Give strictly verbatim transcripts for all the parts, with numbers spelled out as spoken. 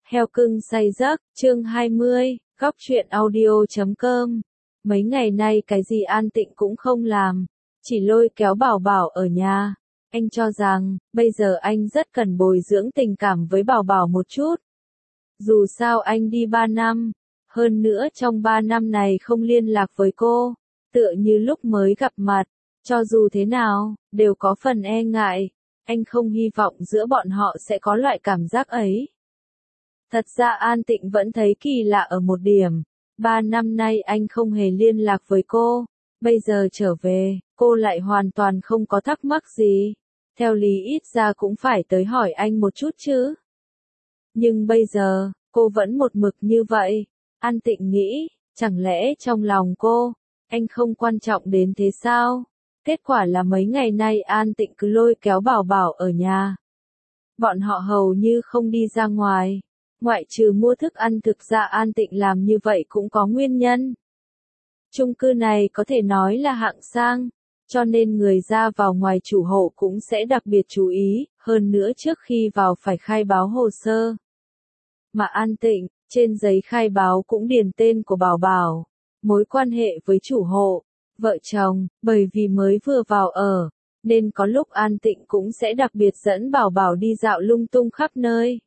Heo cưng say giấc, chương hai mươi, góc truyện audio chấm com. Mấy ngày nay cái gì An Tịnh cũng không làm, chỉ lôi kéo Bảo Bảo ở nhà. Anh cho rằng, bây giờ anh rất cần bồi dưỡng tình cảm với Bảo Bảo một chút. Dù sao anh đi ba năm, hơn nữa trong ba năm này không liên lạc với cô, tựa như lúc mới gặp mặt, cho dù thế nào, đều có phần e ngại. Anh không hy vọng giữa bọn họ sẽ có loại cảm giác ấy. Thật ra An Tịnh vẫn thấy kỳ lạ ở một điểm, ba năm nay anh không hề liên lạc với cô, bây giờ trở về, cô lại hoàn toàn không có thắc mắc gì, theo lý ít ra cũng phải tới hỏi anh một chút chứ. Nhưng bây giờ, cô vẫn một mực như vậy, An Tịnh nghĩ, chẳng lẽ trong lòng cô, anh không quan trọng đến thế sao? Kết quả là mấy ngày nay An Tịnh cứ lôi kéo Bảo Bảo ở nhà. Bọn họ hầu như không đi ra ngoài. Ngoại trừ mua thức ăn, thực ra An Tịnh làm như vậy cũng có nguyên nhân. Chung cư này có thể nói là hạng sang, cho nên người ra vào ngoài chủ hộ cũng sẽ đặc biệt chú ý, hơn nữa trước khi vào phải khai báo hồ sơ. Mà An Tịnh, trên giấy khai báo cũng điền tên của Bảo Bảo, mối quan hệ với chủ hộ, vợ chồng, bởi vì mới vừa vào ở, nên có lúc An Tịnh cũng sẽ đặc biệt dẫn Bảo Bảo đi dạo lung tung khắp nơi.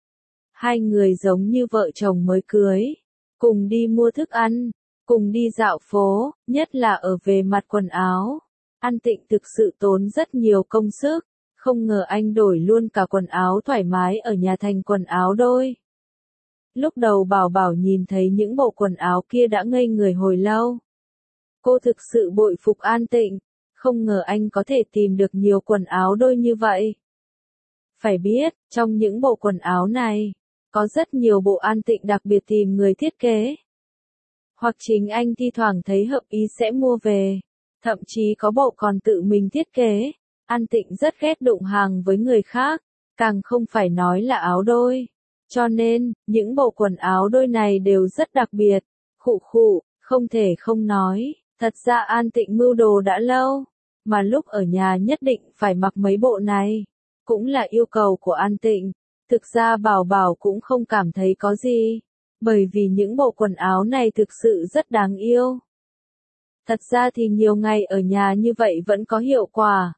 Hai người giống như vợ chồng mới cưới, cùng đi mua thức ăn, cùng đi dạo phố, nhất là ở về mặt quần áo. An Tịnh thực sự tốn rất nhiều công sức, không ngờ anh đổi luôn cả quần áo thoải mái ở nhà thành quần áo đôi. Lúc đầu Bảo Bảo nhìn thấy những bộ quần áo kia đã ngây người hồi lâu. Cô thực sự bội phục An Tịnh, không ngờ anh có thể tìm được nhiều quần áo đôi như vậy. Phải biết, trong những bộ quần áo này, có rất nhiều bộ An Tịnh đặc biệt tìm người thiết kế. Hoặc chính anh thi thoảng thấy hợp ý sẽ mua về. Thậm chí có bộ còn tự mình thiết kế. An Tịnh rất ghét đụng hàng với người khác, càng không phải nói là áo đôi. Cho nên, những bộ quần áo đôi này đều rất đặc biệt. Khụ khụ, không thể không nói, thật ra An Tịnh mưu đồ đã lâu, mà lúc ở nhà nhất định phải mặc mấy bộ này. Cũng là yêu cầu của An Tịnh. Thực ra Bảo Bảo cũng không cảm thấy có gì, bởi vì những bộ quần áo này thực sự rất đáng yêu. Thật ra thì nhiều ngày ở nhà như vậy vẫn có hiệu quả.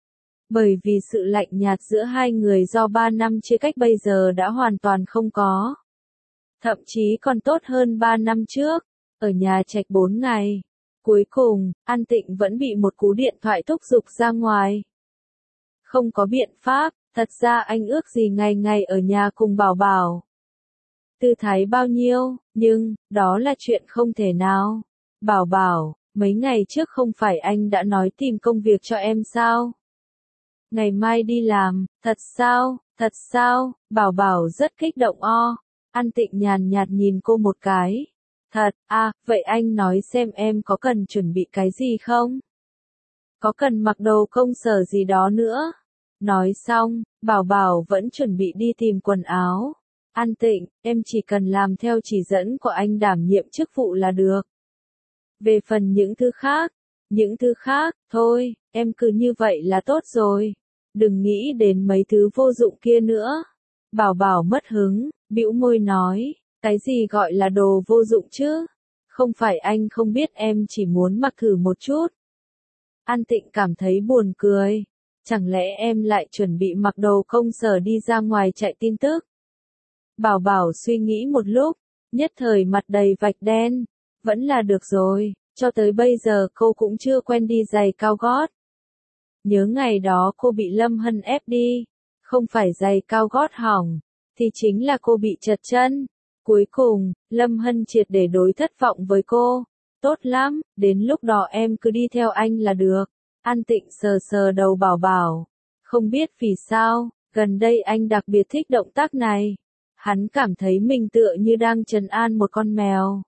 Bởi vì sự lạnh nhạt giữa hai người do ba năm chia cách bây giờ đã hoàn toàn không có. Thậm chí còn tốt hơn ba năm trước, ở nhà trạch bốn ngày. Cuối cùng, An Tịnh vẫn bị một cú điện thoại thúc giục ra ngoài. Không có biện pháp. Thật ra anh ước gì ngày ngày ở nhà cùng Bảo Bảo. Tư thái bao nhiêu, nhưng, đó là chuyện không thể nào. Bảo Bảo, mấy ngày trước không phải anh đã nói tìm công việc cho em sao? Ngày mai đi làm, thật sao, thật sao? Bảo Bảo rất kích động o. An Tịnh nhàn nhạt nhìn cô một cái. Thật, à, vậy anh nói xem em có cần chuẩn bị cái gì không? Có cần mặc đồ công sở gì đó nữa? Nói xong, Bảo Bảo vẫn chuẩn bị đi tìm quần áo. An Tịnh, em chỉ cần làm theo chỉ dẫn của anh đảm nhiệm chức vụ là được. Về phần những thứ khác, những thứ khác, thôi, em cứ như vậy là tốt rồi. Đừng nghĩ đến mấy thứ vô dụng kia nữa. Bảo Bảo mất hứng, bĩu môi nói, cái gì gọi là đồ vô dụng chứ? Không phải anh không biết em chỉ muốn mặc thử một chút. An Tịnh cảm thấy buồn cười. Chẳng lẽ em lại chuẩn bị mặc đồ công sở đi ra ngoài chạy tin tức? Bảo Bảo suy nghĩ một lúc, nhất thời mặt đầy vạch đen. Vẫn là được rồi, cho tới bây giờ cô cũng chưa quen đi giày cao gót. Nhớ ngày đó cô bị Lâm Hân ép đi, không phải giày cao gót hỏng, thì chính là cô bị trật chân. Cuối cùng, Lâm Hân triệt để đối thất vọng với cô. Tốt lắm, đến lúc đó em cứ đi theo anh là được. An Tịnh sờ sờ đầu Bảo Bảo. Không biết vì sao, gần đây anh đặc biệt thích động tác này. Hắn cảm thấy mình tựa như đang trấn an một con mèo.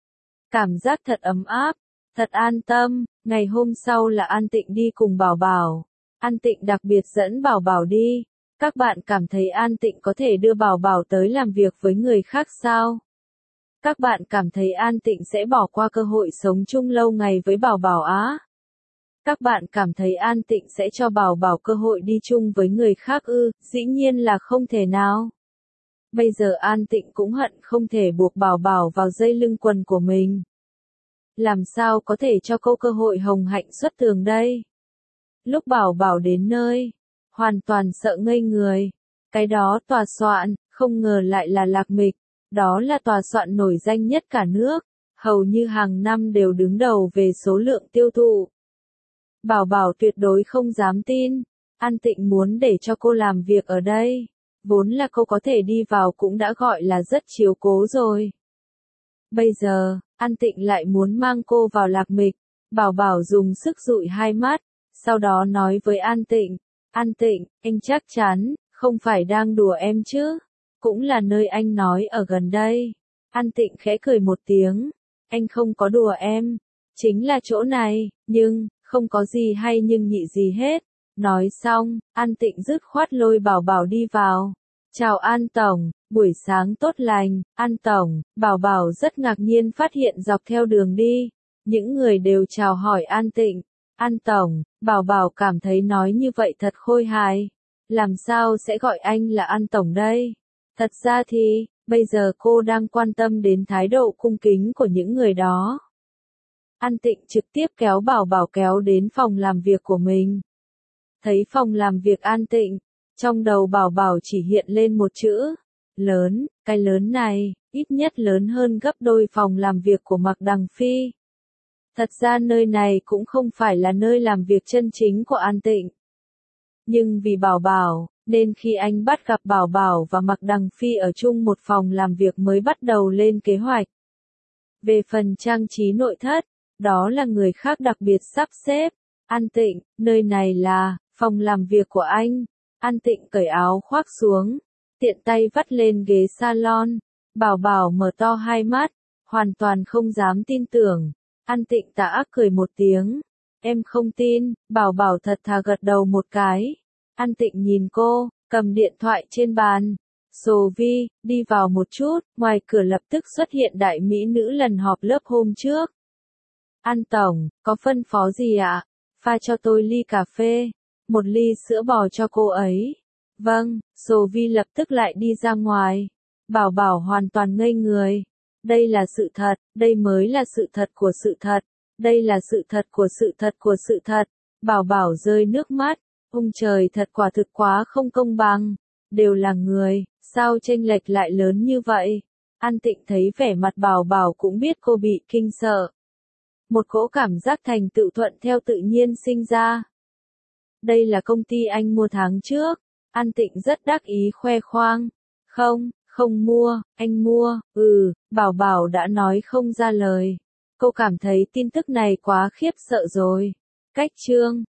Cảm giác thật ấm áp, thật an tâm. Ngày hôm sau là An Tịnh đi cùng Bảo Bảo. An Tịnh đặc biệt dẫn Bảo Bảo đi. Các bạn cảm thấy An Tịnh có thể đưa Bảo Bảo tới làm việc với người khác sao? Các bạn cảm thấy An Tịnh sẽ bỏ qua cơ hội sống chung lâu ngày với Bảo Bảo á? Các bạn cảm thấy An Tịnh sẽ cho Bảo Bảo cơ hội đi chung với người khác ư? Dĩ nhiên là không thể nào. Bây giờ An Tịnh cũng hận không thể buộc Bảo Bảo vào dây lưng quần của mình. Làm sao có thể cho cô cơ hội hồng hạnh xuất tường đây? Lúc Bảo Bảo đến nơi, hoàn toàn sợ ngây người. Cái đó tòa soạn, không ngờ lại là Lạc Mịch. Đó là tòa soạn nổi danh nhất cả nước, hầu như hàng năm đều đứng đầu về số lượng tiêu thụ. Bảo Bảo tuyệt đối không dám tin, An Tịnh muốn để cho cô làm việc ở đây. Vốn là cô có thể đi vào cũng đã gọi là rất chiếu cố rồi. Bây giờ, An Tịnh lại muốn mang cô vào Lạc Mịch. Bảo Bảo dùng sức dụi hai mắt, sau đó nói với An Tịnh, An Tịnh, anh chắc chắn, không phải đang đùa em chứ? Cũng là nơi anh nói ở gần đây. An Tịnh khẽ cười một tiếng, anh không có đùa em, chính là chỗ này, nhưng, không có gì hay nhưng nhị gì hết. Nói xong, An Tịnh dứt khoát lôi Bảo Bảo đi vào. Chào An Tổng, buổi sáng tốt lành, An Tổng. Bảo Bảo rất ngạc nhiên phát hiện dọc theo đường đi, những người đều chào hỏi An Tịnh. An Tổng, Bảo Bảo cảm thấy nói như vậy thật khôi hài. Làm sao sẽ gọi anh là An Tổng đây? Thật ra thì, bây giờ cô đang quan tâm đến thái độ cung kính của những người đó. An Tịnh trực tiếp kéo Bảo Bảo kéo đến phòng làm việc của mình. Thấy phòng làm việc An Tịnh, trong đầu Bảo Bảo chỉ hiện lên một chữ, lớn, cái lớn này, ít nhất lớn hơn gấp đôi phòng làm việc của Mạc Đằng Phi. Thật ra nơi này cũng không phải là nơi làm việc chân chính của An Tịnh. Nhưng vì Bảo Bảo, nên khi anh bắt gặp Bảo Bảo và Mạc Đằng Phi ở chung một phòng làm việc mới bắt đầu lên kế hoạch. Về phần trang trí nội thất, đó là người khác đặc biệt sắp xếp. An Tịnh, nơi này là phòng làm việc của anh. An Tịnh cởi áo khoác xuống, tiện tay vắt lên ghế salon. Bảo Bảo mở to hai mắt, hoàn toàn không dám tin tưởng. An Tịnh tà ác cười một tiếng. Em không tin, Bảo Bảo thật thà gật đầu một cái. An Tịnh nhìn cô, cầm điện thoại trên bàn. Sô Vi, đi vào một chút, ngoài cửa lập tức xuất hiện đại mỹ nữ lần họp lớp hôm trước. An Tổng, có phân phó gì ạ? Pha cho tôi ly cà phê, một ly sữa bò cho cô ấy. Vâng, Sô Vi lập tức lại đi ra ngoài. Bảo Bảo hoàn toàn ngây người. Đây là sự thật, đây mới là sự thật của sự thật. Đây là sự thật của sự thật của sự thật. Bảo Bảo rơi nước mắt. Ông trời thật quả thực quá không công bằng. Đều là người, sao chênh lệch lại lớn như vậy? An Tịnh thấy vẻ mặt Bảo Bảo cũng biết cô bị kinh sợ. Một cỗ cảm giác thành tựu thuận theo tự nhiên sinh ra. Đây là công ty anh mua tháng trước. An Tịnh rất đắc ý khoe khoang. Không, không mua, anh mua, ừ, Bảo Bảo đã nói không ra lời. Cô cảm thấy tin tức này quá khiếp sợ rồi. Cách chương